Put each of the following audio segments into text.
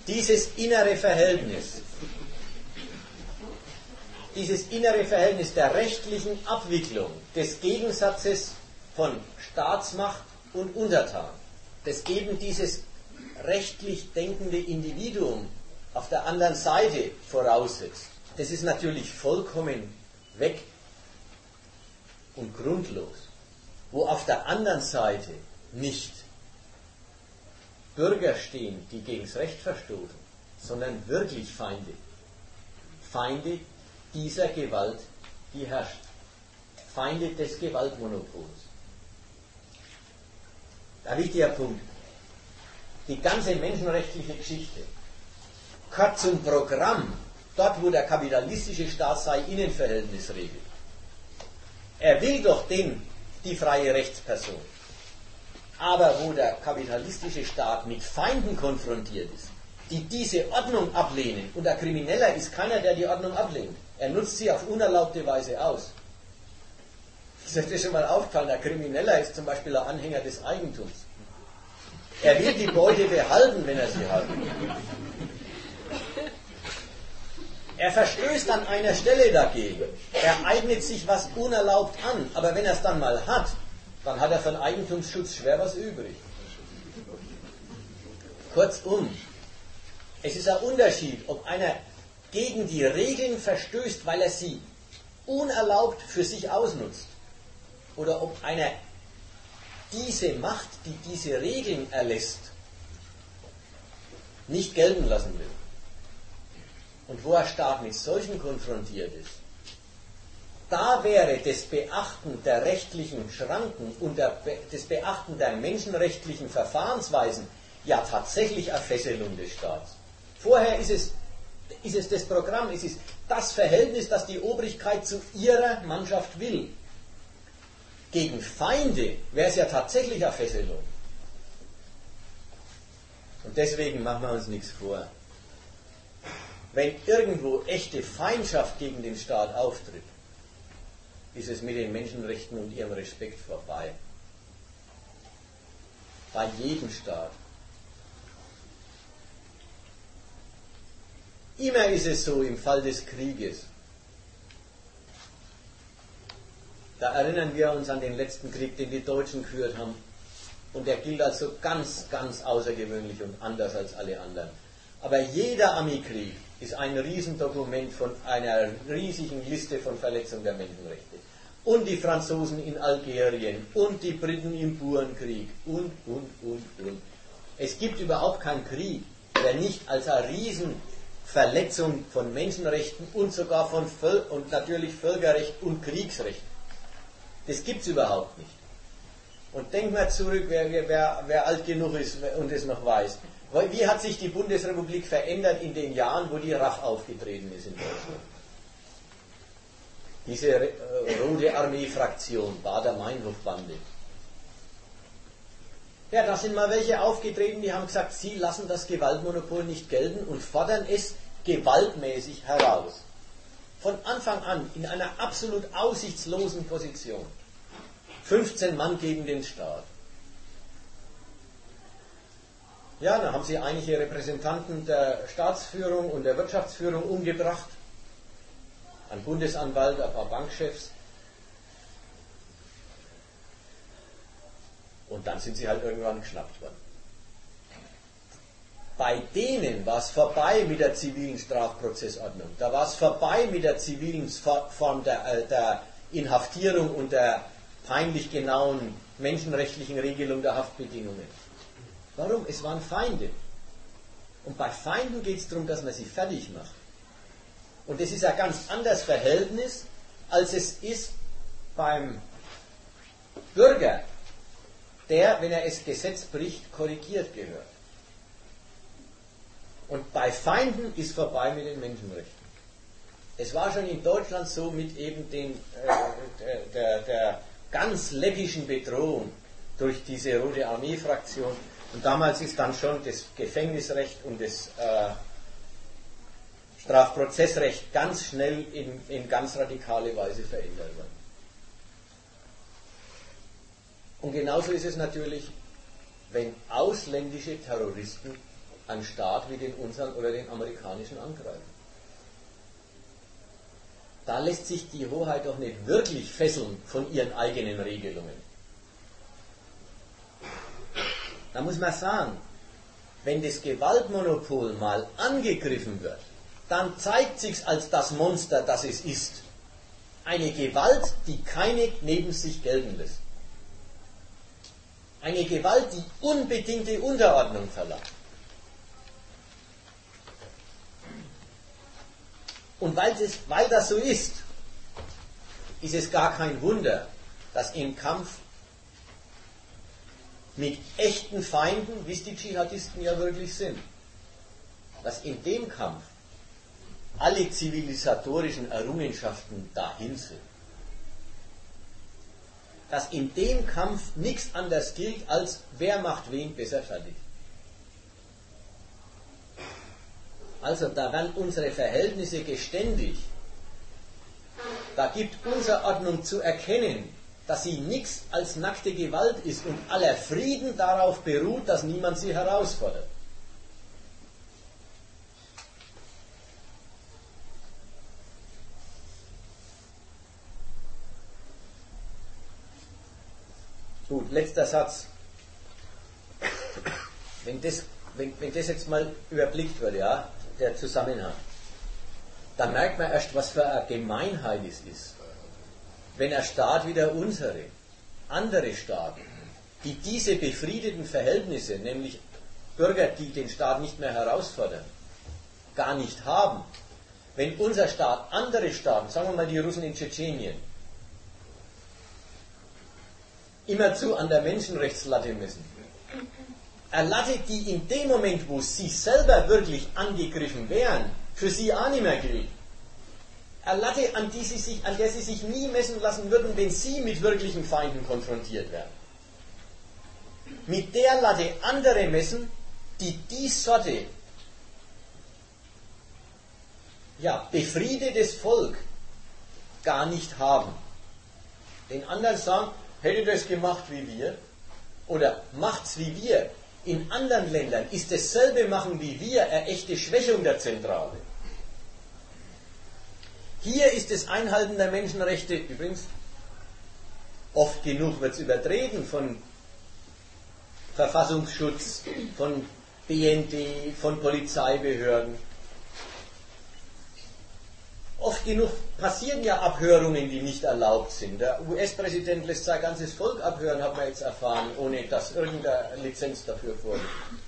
dieses innere Verhältnis der rechtlichen Abwicklung des Gegensatzes von Staatsmacht und Untertan, das eben dieses rechtlich denkende Individuum auf der anderen Seite voraussetzt, das ist natürlich vollkommen weg und grundlos. Wo auf der anderen Seite nicht Bürger stehen, die gegen das Recht verstoßen, sondern wirklich Feinde. Feinde dieser Gewalt, die herrscht. Feinde des Gewaltmonopols. Ein wichtiger Punkt. Die ganze menschenrechtliche Geschichte gehört zum Programm, dort wo der kapitalistische Staat sein Innenverhältnis regelt. Er will doch die freie Rechtsperson. Aber wo der kapitalistische Staat mit Feinden konfrontiert ist, die diese Ordnung ablehnen, und ein Krimineller ist keiner, der die Ordnung ablehnt. Er nutzt sie auf unerlaubte Weise aus. Ist euch das schon mal aufgefallen? Ein Krimineller ist zum Beispiel ein Anhänger des Eigentums. Er will die Beute behalten, wenn er sie hat. Er verstößt an einer Stelle dagegen. Er eignet sich was unerlaubt an. Aber wenn er es dann mal hat, dann hat er von Eigentumsschutz schwer was übrig. Kurzum, es ist ein Unterschied, ob einer gegen die Regeln verstößt, weil er sie unerlaubt für sich ausnutzt, oder ob einer diese Macht, die diese Regeln erlässt, nicht gelten lassen will. Und wo ein Staat mit solchen konfrontiert ist, da wäre das Beachten der rechtlichen Schranken und das Beachten der menschenrechtlichen Verfahrensweisen ja tatsächlich eine Fesselung des Staats. Vorher ist es das Programm, es ist das Verhältnis, das die Obrigkeit zu ihrer Mannschaft will. Gegen Feinde wäre es ja tatsächlich eine Fesselung. Und deswegen machen wir uns nichts vor. Wenn irgendwo echte Feindschaft gegen den Staat auftritt, ist es mit den Menschenrechten und ihrem Respekt vorbei. Bei jedem Staat. Immer ist es so im Fall des Krieges. Da erinnern wir uns an den letzten Krieg, den die Deutschen geführt haben. Und der gilt als so ganz, ganz außergewöhnlich und anders als alle anderen. Aber jeder Armeekrieg ist ein Riesendokument von einer riesigen Liste von Verletzungen der Menschenrechte. Und die Franzosen in Algerien und die Briten im Burenkrieg und. Es gibt überhaupt keinen Krieg, der nicht als eine Riesenverletzung von Menschenrechten und sogar und natürlich Völkerrecht und Kriegsrecht. Das gibt es überhaupt nicht. Und denkt mal zurück, wer alt genug ist und es noch weiß. Wie hat sich die Bundesrepublik verändert in den Jahren, wo die RAF aufgetreten ist in Deutschland? Diese Rote Armee-Fraktion, Baader-Meinhof-Bande. Ja, da sind mal welche aufgetreten, die haben gesagt, sie lassen das Gewaltmonopol nicht gelten und fordern es gewaltmäßig heraus. Von Anfang an in einer absolut aussichtslosen Position. 15 Mann gegen den Staat. Ja, dann haben sie einige Repräsentanten der Staatsführung und der Wirtschaftsführung umgebracht. Ein Bundesanwalt, ein paar Bankchefs. Und dann sind sie halt irgendwann geschnappt worden. Bei denen war es vorbei mit der zivilen Strafprozessordnung. Da war es vorbei mit der zivilen Form der Inhaftierung und der peinlich genauen menschenrechtlichen Regelung der Haftbedingungen. Warum? Es waren Feinde. Und bei Feinden geht es darum, dass man sie fertig macht. Und das ist ein ganz anderes Verhältnis, als es ist beim Bürger, der, wenn er das Gesetz bricht, korrigiert gehört. Und bei Feinden ist vorbei mit den Menschenrechten. Es war schon in Deutschland so mit eben der ganz läppischen Bedrohung durch diese Rote Armee-Fraktion. Und damals ist dann schon das Gefängnisrecht und das Strafprozessrecht ganz schnell in ganz radikale Weise verändert worden. Und genauso ist es natürlich, wenn ausländische Terroristen einen Staat wie den unseren oder den amerikanischen angreifen. Da lässt sich die Hoheit doch nicht wirklich fesseln von ihren eigenen Regelungen. Da muss man sagen, wenn das Gewaltmonopol mal angegriffen wird, dann zeigt sich's als das Monster, das es ist. Eine Gewalt, die keine neben sich gelten lässt. Eine Gewalt, die unbedingte Unterordnung verlangt. Und weil das so ist, ist es gar kein Wunder, dass im Kampf mit echten Feinden, wie es die Dschihadisten ja wirklich sind, dass in dem Kampf alle zivilisatorischen Errungenschaften dahin sind. Dass in dem Kampf nichts anderes gilt, als wer macht wen besser fertig. Also da werden unsere Verhältnisse geständig. Da gibt Unterordnung zu erkennen, dass sie nichts als nackte Gewalt ist und aller Frieden darauf beruht, dass niemand sie herausfordert. Gut, letzter Satz. Wenn das jetzt mal überblickt wird, ja, der Zusammenhang, dann merkt man erst, was für eine Gemeinheit es ist. Wenn ein Staat wie der unsere, andere Staaten, die diese befriedeten Verhältnisse, nämlich Bürger, die den Staat nicht mehr herausfordern, gar nicht haben, wenn unser Staat andere Staaten, sagen wir mal die Russen in Tschetschenien, immerzu an der Menschenrechtslatte messen, erlatte die in dem Moment, wo sie selber wirklich angegriffen wären, für sie auch nicht mehr gilt. Erlatte, an der sie sich nie messen lassen würden, wenn sie mit wirklichen Feinden konfrontiert werden. Mit der Latte andere messen, die Sorte, ja, befriedetes Volk gar nicht haben. Den anderen sagen, hätte das gemacht wie wir, oder macht's wie wir. In anderen Ländern ist dasselbe Machen wie wir eine echte Schwächung der Zentrale. Hier ist das Einhalten der Menschenrechte, übrigens, oft genug wird es übertreten von Verfassungsschutz, von BND, von Polizeibehörden. Oft genug passieren ja Abhörungen, die nicht erlaubt sind. Der US-Präsident lässt sein ganzes Volk abhören, hat man jetzt erfahren, ohne dass irgendeine Lizenz dafür vorliegt.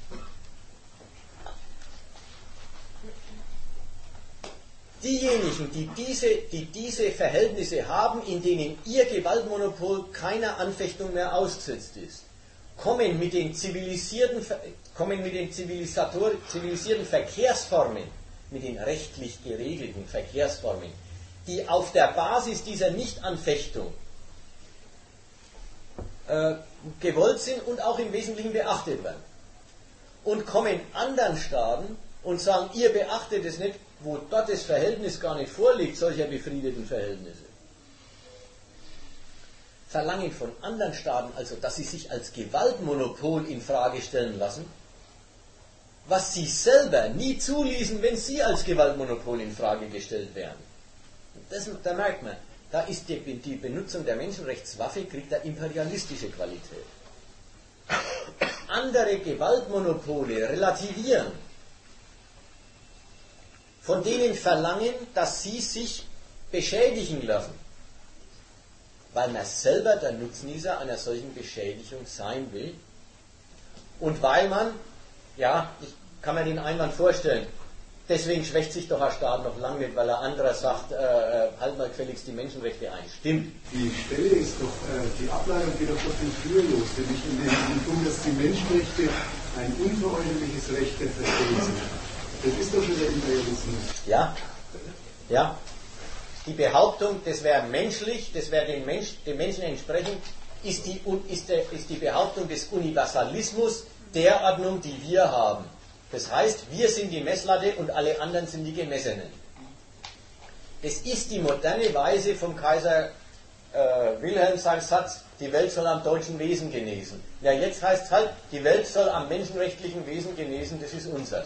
Diejenigen, die diese Verhältnisse haben, in denen ihr Gewaltmonopol keiner Anfechtung mehr ausgesetzt ist, kommen mit den zivilisierten Verkehrsformen, mit den rechtlich geregelten Verkehrsformen, die auf der Basis dieser Nichtanfechtung gewollt sind und auch im Wesentlichen beachtet werden. Und kommen anderen Staaten und sagen, ihr beachtet es nicht, wo dort das Verhältnis gar nicht vorliegt, solcher befriedeten Verhältnisse. Verlangen von anderen Staaten also, dass sie sich als Gewaltmonopol in Frage stellen lassen, was sie selber nie zuließen, wenn sie als Gewaltmonopol in Frage gestellt werden. Da merkt man, da ist die Benutzung der Menschenrechtswaffe, kriegt eine imperialistische Qualität. Andere Gewaltmonopole relativieren, von denen verlangen, dass sie sich beschädigen lassen, weil man selber der Nutznießer einer solchen Beschädigung sein will und weil man, ja, ich kann mir den Einwand vorstellen, deswegen schwächt sich doch ein Staat noch lange nicht, weil ein anderer sagt, halt mal gefälligst die Menschenrechte ein. Stimmt. Die Stelle ist doch, die Ableitung geht doch von früher los, nämlich in dem Punkt, dass die Menschenrechte ein unveräußerliches Recht der Verstehung sind. Das ist doch schon der Imperialismus. Ja, ja. Die Behauptung, das wäre menschlich, das wäre dem Menschen entsprechend, ist die Behauptung des Universalismus der Ordnung, die wir haben. Das heißt, wir sind die Messlatte und alle anderen sind die Gemessenen. Das ist die moderne Weise vom Kaiser Wilhelm seinen Satz, die Welt soll am deutschen Wesen genesen. Ja, jetzt heißt es halt, die Welt soll am menschenrechtlichen Wesen genesen, das ist unseres.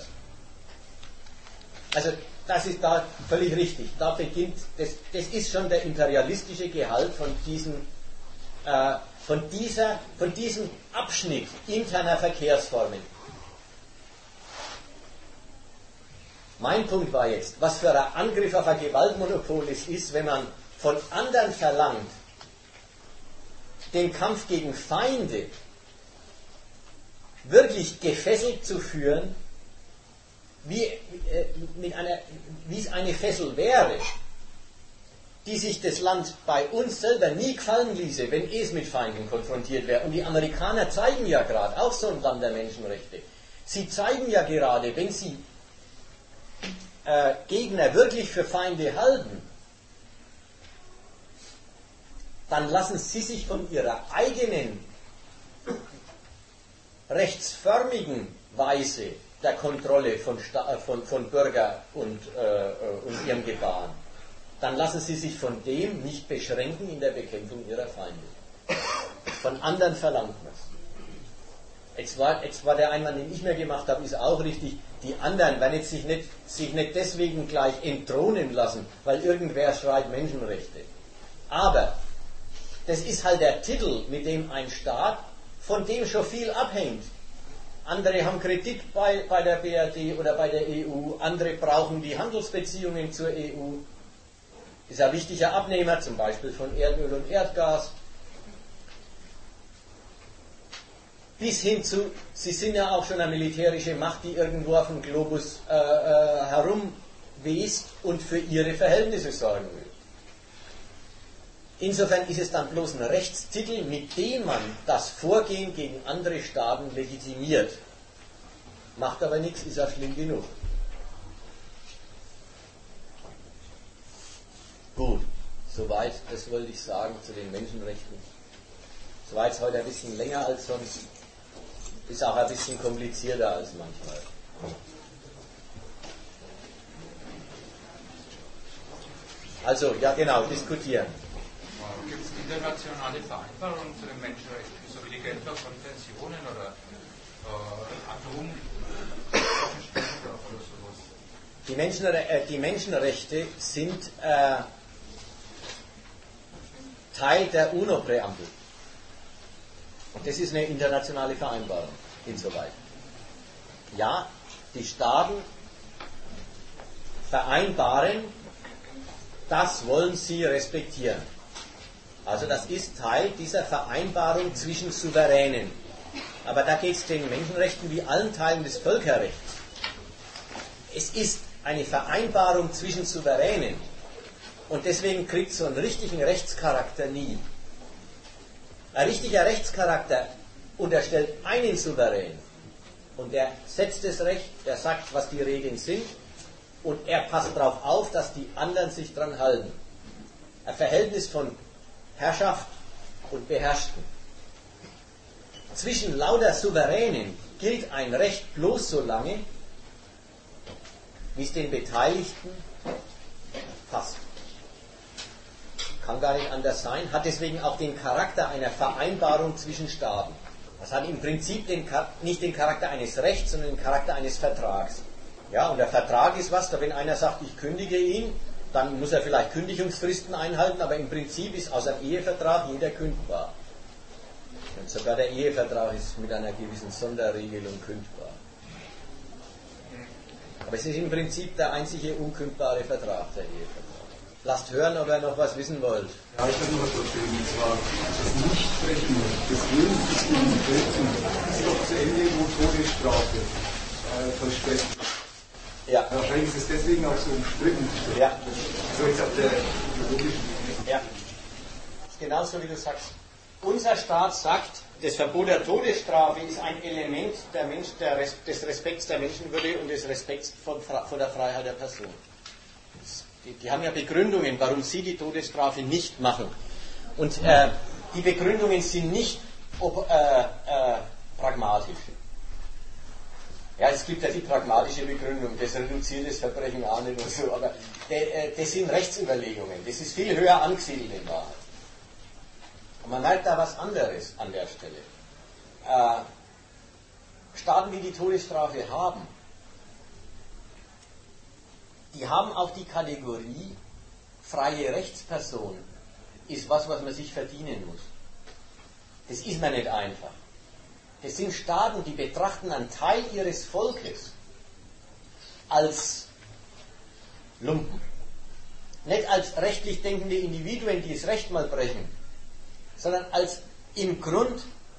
Also, das ist da völlig richtig. Da beginnt, das ist schon der imperialistische Gehalt von diesem Abschnitt interner Verkehrsformen. Mein Punkt war jetzt, was für ein Angriff auf ein Gewaltmonopol es ist, wenn man von anderen verlangt, den Kampf gegen Feinde wirklich gefesselt zu führen, wie es eine Fessel wäre, die sich das Land bei uns selber nie gefallen ließe, wenn es mit Feinden konfrontiert wäre. Und die Amerikaner zeigen ja gerade, auch so ein Land der Menschenrechte, sie zeigen ja gerade, wenn sie Gegner wirklich für Feinde halten, dann lassen sie sich von ihrer eigenen rechtsförmigen Weise der Kontrolle von Bürger und ihrem Gebaren, dann lassen sie sich von dem nicht beschränken in der Bekämpfung ihrer Feinde. Von anderen verlangt man es. Jetzt war der Einwand, den ich mir gemacht habe, ist auch richtig. Die anderen werden jetzt sich nicht deswegen gleich entthronen lassen, weil irgendwer schreit Menschenrechte. Aber das ist halt der Titel, mit dem ein Staat, von dem schon viel abhängt. Andere haben Kritik bei der BRD oder bei der EU, andere brauchen die Handelsbeziehungen zur EU. Ist ein wichtiger Abnehmer, zum Beispiel von Erdöl und Erdgas. Bis hin zu, sie sind ja auch schon eine militärische Macht, die irgendwo auf dem Globus herumwest und für ihre Verhältnisse sorgen will. Insofern ist es dann bloß ein Rechtstitel, mit dem man das Vorgehen gegen andere Staaten legitimiert. Macht aber nichts, ist auch schlimm genug. Gut, soweit, das wollte ich sagen zu den Menschenrechten. Es war jetzt heute ein bisschen länger als sonst, ist auch ein bisschen komplizierter als manchmal. Also, ja genau, diskutieren. Gibt es internationale Vereinbarungen zu den Menschenrechten, so wie die Genfer Konventionen oder Atomwaffenstillstand oder sowas? Die Menschenrechte sind Teil der UNO-Präambel. Und das ist eine internationale Vereinbarung, insoweit. Ja, die Staaten vereinbaren, das wollen sie respektieren. Also das ist Teil dieser Vereinbarung zwischen Souveränen. Aber da geht es den Menschenrechten wie allen Teilen des Völkerrechts. Es ist eine Vereinbarung zwischen Souveränen. Und deswegen kriegt so einen richtigen Rechtscharakter nie. Ein richtiger Rechtscharakter unterstellt einen Souverän. Und der setzt das Recht, der sagt, was die Regeln sind. Und er passt darauf auf, dass die anderen sich dran halten. Ein Verhältnis von Herrschaft und Beherrschten. Zwischen lauter Souveränen gilt ein Recht bloß so lange, wie es den Beteiligten passt. Kann gar nicht anders sein, hat deswegen auch den Charakter einer Vereinbarung zwischen Staaten. Das hat im Prinzip nicht den Charakter eines Rechts, sondern den Charakter eines Vertrags. Ja, und der Vertrag ist was, da wenn einer sagt, ich kündige ihn, dann muss er vielleicht Kündigungsfristen einhalten, aber im Prinzip ist aus einem Ehevertrag jeder kündbar. Und sogar der Ehevertrag ist mit einer gewissen Sonderregelung kündbar. Aber es ist im Prinzip der einzige unkündbare Vertrag, der Ehevertrag. Lasst hören, ob ihr noch was wissen wollt. Ja, ich habe noch was erzählen, und zwar das Nichtbrechen des Willens des Guten ist doch zu Ende, wo Todesstrafe vollstreckt. Ja. Wahrscheinlich ist es deswegen auch so umstritten. Ja. So jetzt auf der logischen Ebene. Ja. Das ist genauso wie du sagst. Unser Staat sagt, das Verbot der Todesstrafe ist ein Element des Respekts der Menschenwürde und des Respekts vor der Freiheit der Person. Die haben ja Begründungen, warum sie die Todesstrafe nicht machen. Und die Begründungen sind nicht pragmatisch. Ja, es gibt ja die pragmatische Begründung, das reduziert das Verbrechen auch nicht und so, aber das sind Rechtsüberlegungen. Das ist viel höher angesiedelt in Wahrheit. Und man merkt da was anderes an der Stelle. Staaten, die die Todesstrafe haben, die haben auch die Kategorie freie Rechtsperson, ist was man sich verdienen muss. Das ist mir nicht einfach. Das sind Staaten, die betrachten einen Teil ihres Volkes als Lumpen. Nicht als rechtlich denkende Individuen, die das Recht mal brechen, sondern als im Grund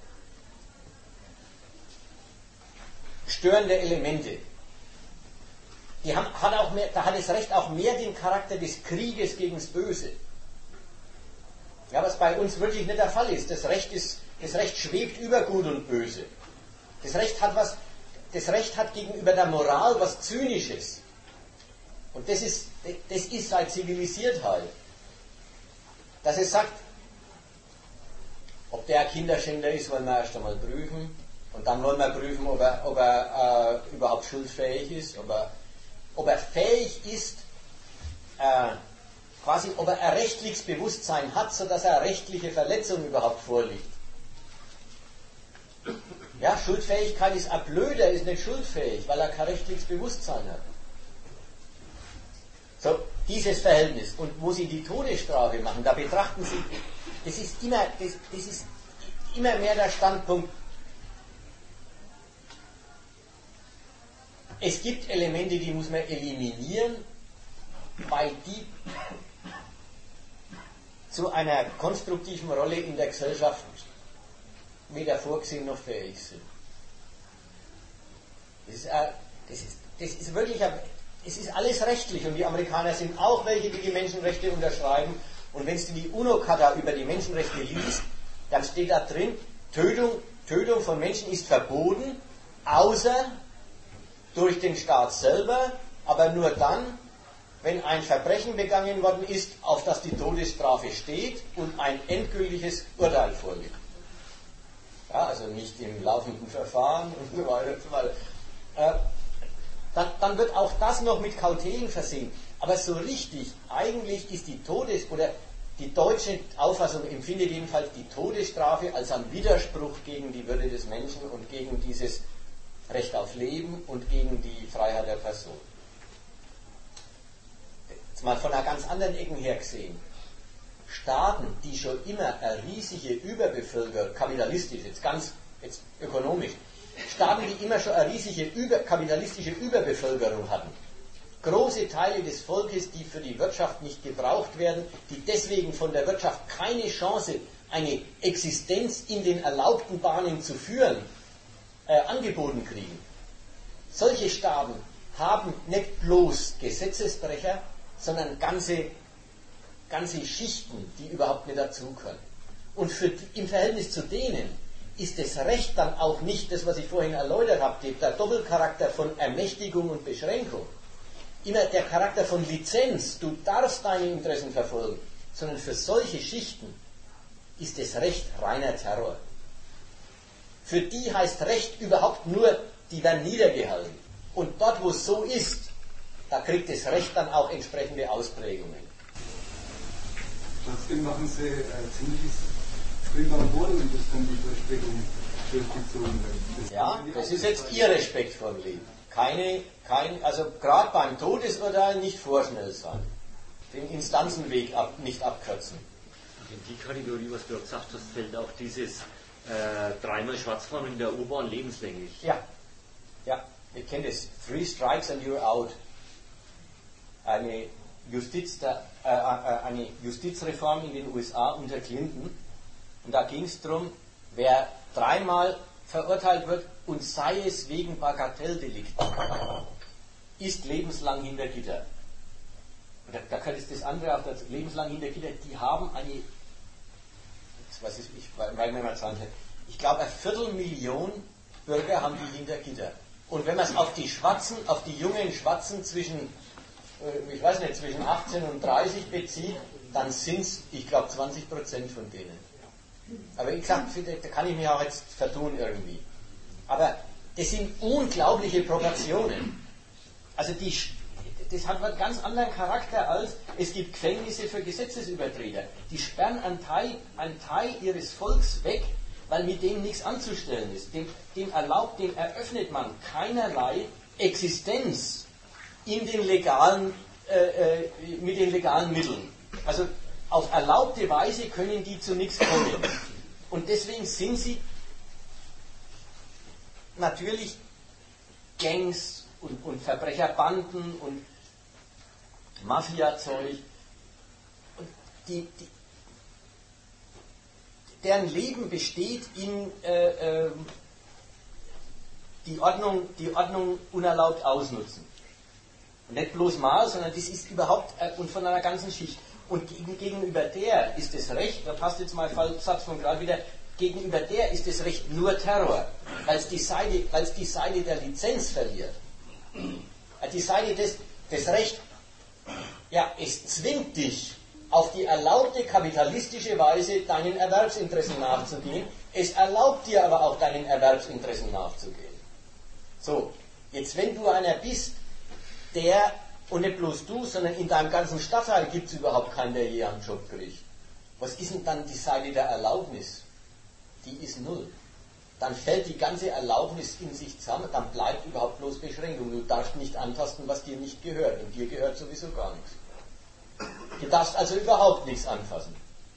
störende Elemente. Da hat das Recht auch mehr den Charakter des Krieges gegen das Böse. Ja, was bei uns wirklich nicht der Fall ist. Das Recht schwebt über Gut und Böse. Das Recht hat gegenüber der Moral was Zynisches. Und das ist halt Zivilisiertheit. Dass es sagt, ob der Kinderschänder ist, wollen wir erst einmal prüfen. Und dann wollen wir prüfen, ob er überhaupt schuldfähig ist, ob er fähig ist, quasi, ob er ein rechtliches Bewusstsein hat, sodass er rechtliche Verletzung überhaupt vorliegt. Ja, Schuldfähigkeit ist ein Blöder, ist nicht schuldfähig, weil er kein rechtliches Bewusstsein hat. So, dieses Verhältnis. Und wo Sie die Todesstrafe machen, da betrachten Sie, das ist immer mehr der Standpunkt, es gibt Elemente, die muss man eliminieren, weil die zu einer konstruktiven Rolle in der Gesellschaft weder vorgesehen noch fähig sind. Das ist wirklich, es ist alles rechtlich und die Amerikaner sind auch welche, die die Menschenrechte unterschreiben. Und wenn du die UNO-Charta über die Menschenrechte liest, dann steht da drin, Tötung von Menschen ist verboten, außer durch den Staat selber, aber nur dann, wenn ein Verbrechen begangen worden ist, auf das die Todesstrafe steht und ein endgültiges Urteil vorliegt. Ja, also nicht im laufenden Verfahren und so weiter und so weiter. Dann wird auch das noch mit Kautelen versehen. Aber so richtig, eigentlich ist die die deutsche Auffassung empfindet jedenfalls die Todesstrafe als ein Widerspruch gegen die Würde des Menschen und gegen dieses Recht auf Leben und gegen die Freiheit der Person. Jetzt mal von einer ganz anderen Ecke her gesehen. Staaten, die schon immer eine riesige Überbevölkerung, kapitalistisch, jetzt ökonomisch, Staaten, die immer schon eine riesige kapitalistische Überbevölkerung hatten, große Teile des Volkes, die für die Wirtschaft nicht gebraucht werden, die deswegen von der Wirtschaft keine Chance, eine Existenz in den erlaubten Bahnen zu führen, angeboten kriegen. Solche Staaten haben nicht bloß Gesetzesbrecher, sondern ganze Schichten, die überhaupt nicht dazugehören. Und im Verhältnis zu denen ist das Recht dann auch nicht das, was ich vorhin erläutert habe, der Doppelcharakter von Ermächtigung und Beschränkung, immer der Charakter von Lizenz, du darfst deine Interessen verfolgen, sondern für solche Schichten ist das Recht reiner Terror. Für die heißt Recht überhaupt nur, die werden niedergehalten. Und dort, wo es so ist, da kriegt das Recht dann auch entsprechende Ausprägungen. Trotzdem machen Sie ziemliches Primamborium, dass dann die Vollstreckung durchgezogen wird. Ja, das ist jetzt Ihr Respekt vom Leben. Also gerade beim Todesurteil nicht vorschnell sein. Den Instanzenweg nicht abkürzen. Und in die Kategorie, was du gesagt hast, fällt auch dieses dreimal Schwarzfahren in der U-Bahn lebenslänglich. Ja, ich kenne das. 3 strikes and you're out. Eine Justizreform in den USA unter Clinton. Und da ging es darum, wer 3-mal verurteilt wird und sei es wegen Bagatelldelikten, ist lebenslang hinter Gitter. Und da könnte es das andere auch dazu, lebenslang hinter Gitter, die haben ich glaube 250.000 Bürger haben die hinter Gitter. Und wenn man es auf die jungen Schwarzen zwischen 18 und 30 bezieht, dann sind es, ich glaube, 20% von denen. Aber ich sage, da kann ich mich auch jetzt vertun irgendwie. Aber das sind unglaubliche Proportionen. Also das hat einen ganz anderen Charakter als, es gibt Gefängnisse für Gesetzesübertreter. Die sperren einen Teil ihres Volks weg, weil mit dem nichts anzustellen ist. Dem eröffnet man keinerlei Existenz in den legalen, mit den legalen Mitteln. Also auf erlaubte Weise können die zu nichts kommen. Und deswegen sind sie natürlich Gangs und Verbrecherbanden und Mafia-Zeug. Und deren Leben besteht in die Ordnung unerlaubt ausnutzen. Und nicht bloß mal, sondern das ist überhaupt und von einer ganzen Schicht. Und gegenüber der ist das Recht, da passt jetzt mal Satz von gerade wieder, gegenüber der ist das Recht nur Terror, weil es die Seite der Lizenz verliert. Die Seite das Recht, ja, es zwingt dich, auf die erlaubte kapitalistische Weise deinen Erwerbsinteressen nachzugehen. Es erlaubt dir aber auch deinen Erwerbsinteressen nachzugehen. So, jetzt wenn du einer bist, der, und nicht bloß du, sondern in deinem ganzen Stadtteil gibt es überhaupt keinen, der je einen Job kriegt. Was ist denn dann die Seite der Erlaubnis? Die ist null. Dann fällt die ganze Erlaubnis in sich zusammen, dann bleibt überhaupt bloß Beschränkung. Du darfst nicht antasten, was dir nicht gehört. Und dir gehört sowieso gar nichts. Du darfst also überhaupt nichts anfassen.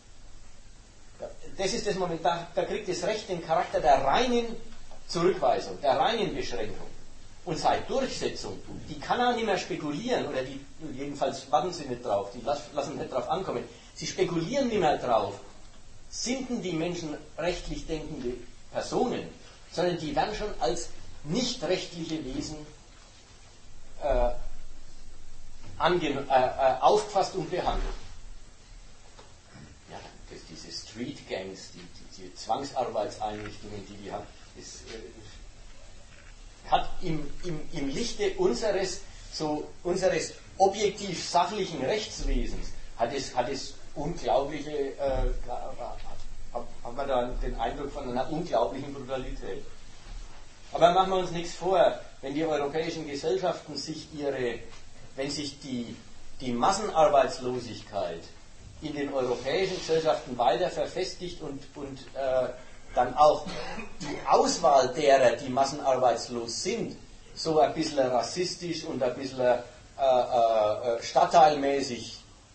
Das ist das Moment, da kriegt das Recht den Charakter der reinen Zurückweisung, der reinen Beschränkung. Und seine Durchsetzung, die kann auch nicht mehr spekulieren, oder die, jedenfalls warten sie nicht drauf, die lassen nicht drauf ankommen. Sie spekulieren nicht mehr drauf, sind denn die Menschen rechtlich denkende Personen, sondern die werden schon als nicht rechtliche Wesen aufgefasst und behandelt. Ja, diese Street Gangs, die Zwangsarbeitseinrichtungen, die haben, das hat im Lichte unseres objektiv sachlichen Rechtswesens hat es unglaubliche, hat man da den Eindruck von einer unglaublichen Brutalität. Aber machen wir uns nichts vor, wenn die europäischen Gesellschaften wenn sich die Massenarbeitslosigkeit in den europäischen Gesellschaften weiter verfestigt und dann auch die Auswahl derer, die massenarbeitslos sind, so ein bisschen rassistisch und ein bisschen stadtteilmäßig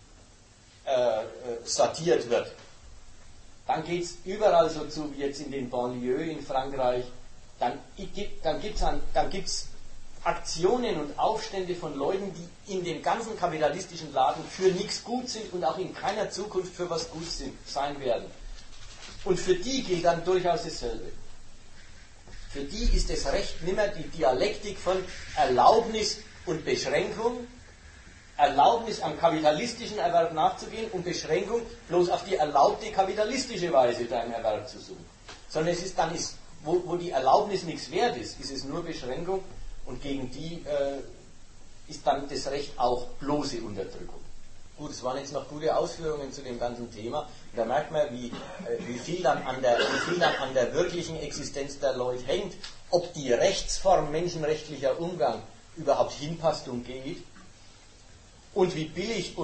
sortiert wird, dann geht es überall so zu wie jetzt in den Banlieues in Frankreich, dann gibt es Aktionen und Aufstände von Leuten, die in dem ganzen kapitalistischen Laden für nichts gut sind und auch in keiner Zukunft für was gut sein werden. Und für die gilt dann durchaus dasselbe. Für die ist das Recht nicht mehr die Dialektik von Erlaubnis und Beschränkung, Erlaubnis am kapitalistischen Erwerb nachzugehen und Beschränkung bloß auf die erlaubte kapitalistische Weise deinen Erwerb zu suchen. Sondern wo die Erlaubnis nichts wert ist, ist es nur Beschränkung und gegen die ist dann das Recht auch bloße Unterdrückung. Gut, es waren jetzt noch gute Ausführungen zu dem ganzen Thema. Da merkt man, wie viel dann an der wirklichen Existenz der Leute hängt, ob die Rechtsform menschenrechtlicher Umgang überhaupt hinpasst und geht und wie billig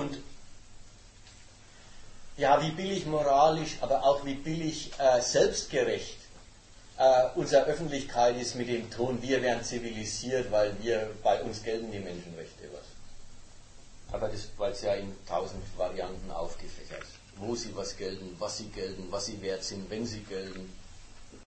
moralisch, aber auch wie billig selbstgerecht unsere Öffentlichkeit ist mit dem Ton, wir werden zivilisiert, weil bei uns gelten die Menschenrechte was. Aber das, weil es ja in 1000 Varianten aufgefächert, wo sie was gelten, was sie wert sind, wenn sie gelten.